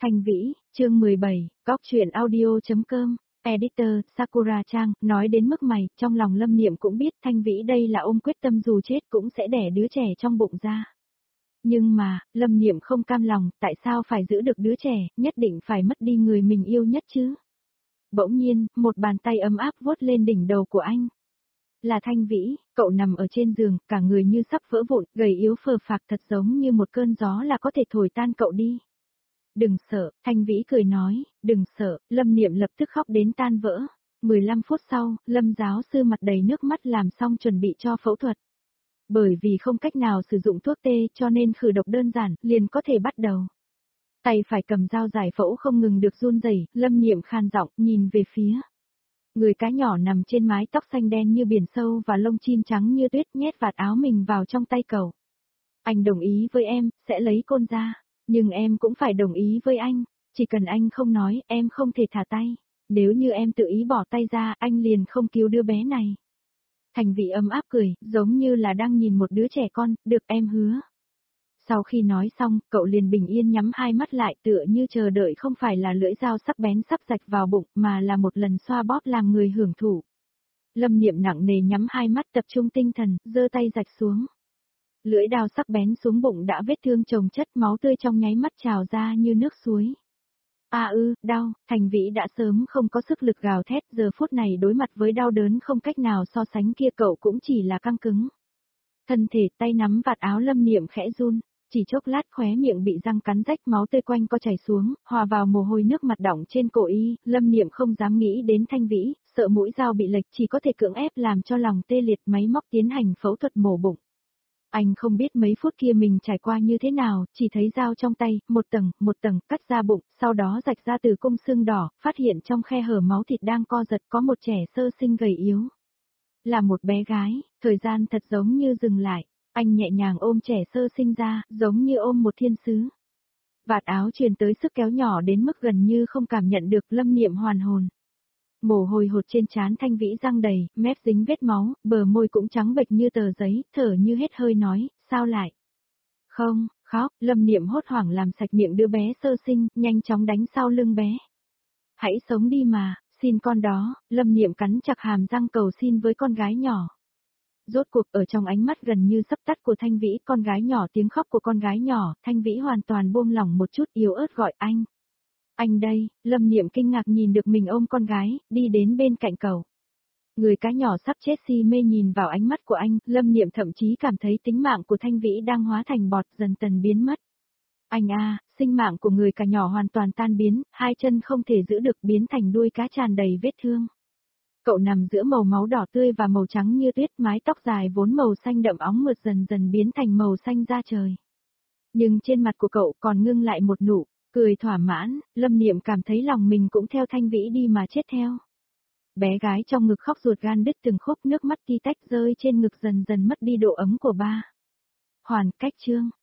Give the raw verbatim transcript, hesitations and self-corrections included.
Thanh Vĩ, chương mười bảy, Góc truyện audio.com, Editor, Sakura Trang, nói đến mức mày, trong lòng Lâm Niệm cũng biết Thanh Vĩ đây là ôm quyết tâm dù chết cũng sẽ đẻ đứa trẻ trong bụng ra. Nhưng mà, Lâm Niệm không cam lòng, tại sao phải giữ được đứa trẻ, nhất định phải mất đi người mình yêu nhất chứ? Bỗng nhiên, một bàn tay ấm áp vuốt lên đỉnh đầu của anh. Là Thanh Vĩ, cậu nằm ở trên giường, cả người như sắp vỡ vụn, gầy yếu phờ phạc thật giống như một cơn gió là có thể thổi tan cậu đi. Đừng sợ, Thanh Vĩ cười nói, đừng sợ, Lâm Niệm lập tức khóc đến tan vỡ. mười lăm phút sau, Lâm giáo sư mặt đầy nước mắt làm xong chuẩn bị cho phẫu thuật. Bởi vì không cách nào sử dụng thuốc tê cho nên khử độc đơn giản, liền có thể bắt đầu. Tay phải cầm dao giải phẫu không ngừng được run rẩy, Lâm Niệm khan giọng, nhìn về phía. Người cá nhỏ nằm trên mái tóc xanh đen như biển sâu và lông chim trắng như tuyết nhét vạt áo mình vào trong tay cậu. Anh đồng ý với em, sẽ lấy côn ra. Nhưng em cũng phải đồng ý với anh, chỉ cần anh không nói, em không thể thả tay. Nếu như em tự ý bỏ tay ra, anh liền không cứu đứa bé này. Thành Vĩ ấm áp cười, giống như là đang nhìn một đứa trẻ con, được em hứa. Sau khi nói xong, cậu liền bình yên nhắm hai mắt lại tựa như chờ đợi không phải là lưỡi dao sắc bén sắp rạch vào bụng mà là một lần xoa bóp làm người hưởng thụ. Lâm Niệm nặng nề nhắm hai mắt tập trung tinh thần, giơ tay rạch xuống. Lưỡi đao sắc bén xuống bụng đã vết thương chồng chất máu tươi trong nháy mắt trào ra như nước suối. À ư, đau, Thành Vĩ đã sớm không có sức lực gào thét, giờ phút này đối mặt với đau đớn không cách nào so sánh kia cậu cũng chỉ là căng cứng. Thân thể tay nắm vạt áo Lâm Niệm khẽ run, chỉ chốc lát khóe miệng bị răng cắn rách máu tươi quanh co chảy xuống, hòa vào mồ hôi nước mặt đọng trên cổ y, Lâm Niệm không dám nghĩ đến Thanh Vĩ, sợ mũi dao bị lệch chỉ có thể cưỡng ép làm cho lòng tê liệt máy móc tiến hành phẫu thuật mổ bụng. Anh không biết mấy phút kia mình trải qua như thế nào, chỉ thấy dao trong tay, một tầng, một tầng, cắt ra bụng, sau đó rạch ra từ cung xương đỏ, phát hiện trong khe hở máu thịt đang co giật có một trẻ sơ sinh gầy yếu. Là một bé gái, thời gian thật giống như dừng lại, anh nhẹ nhàng ôm trẻ sơ sinh ra, giống như ôm một thiên sứ. Vạt áo truyền tới sức kéo nhỏ đến mức gần như không cảm nhận được Lâm Niệm hoàn hồn. Mồ hôi hột trên trán Thanh Vĩ răng đầy, mép dính vết máu, bờ môi cũng trắng bệch như tờ giấy, thở như hết hơi nói, sao lại? Không, khóc, Lâm Niệm hốt hoảng làm sạch miệng đứa bé sơ sinh, nhanh chóng đánh sau lưng bé. Hãy sống đi mà, xin con đó, Lâm Niệm cắn chặt hàm răng cầu xin với con gái nhỏ. Rốt cuộc ở trong ánh mắt gần như sắp tắt của Thanh Vĩ, con gái nhỏ tiếng khóc của con gái nhỏ, Thanh Vĩ hoàn toàn buông lỏng một chút yếu ớt gọi anh. Anh đây, Lâm Niệm kinh ngạc nhìn được mình ôm con gái, đi đến bên cạnh cậu. Người cá nhỏ sắp chết si mê nhìn vào ánh mắt của anh, Lâm Niệm thậm chí cảm thấy tính mạng của Thanh Vĩ đang hóa thành bọt dần dần biến mất. Anh a, sinh mạng của người cá nhỏ hoàn toàn tan biến, hai chân không thể giữ được biến thành đuôi cá tràn đầy vết thương. Cậu nằm giữa màu máu đỏ tươi và màu trắng như tuyết, mái tóc dài vốn màu xanh đậm óng mượt dần dần biến thành màu xanh da trời. Nhưng trên mặt của cậu còn ngưng lại một nụ cười thỏa mãn, Lâm Niệm cảm thấy lòng mình cũng theo Thanh Vĩ đi mà chết theo. Bé gái trong ngực khóc ruột gan đứt từng khúc, nước mắt ti tách rơi trên ngực dần dần mất đi độ ấm của ba. Hoàn cách chương.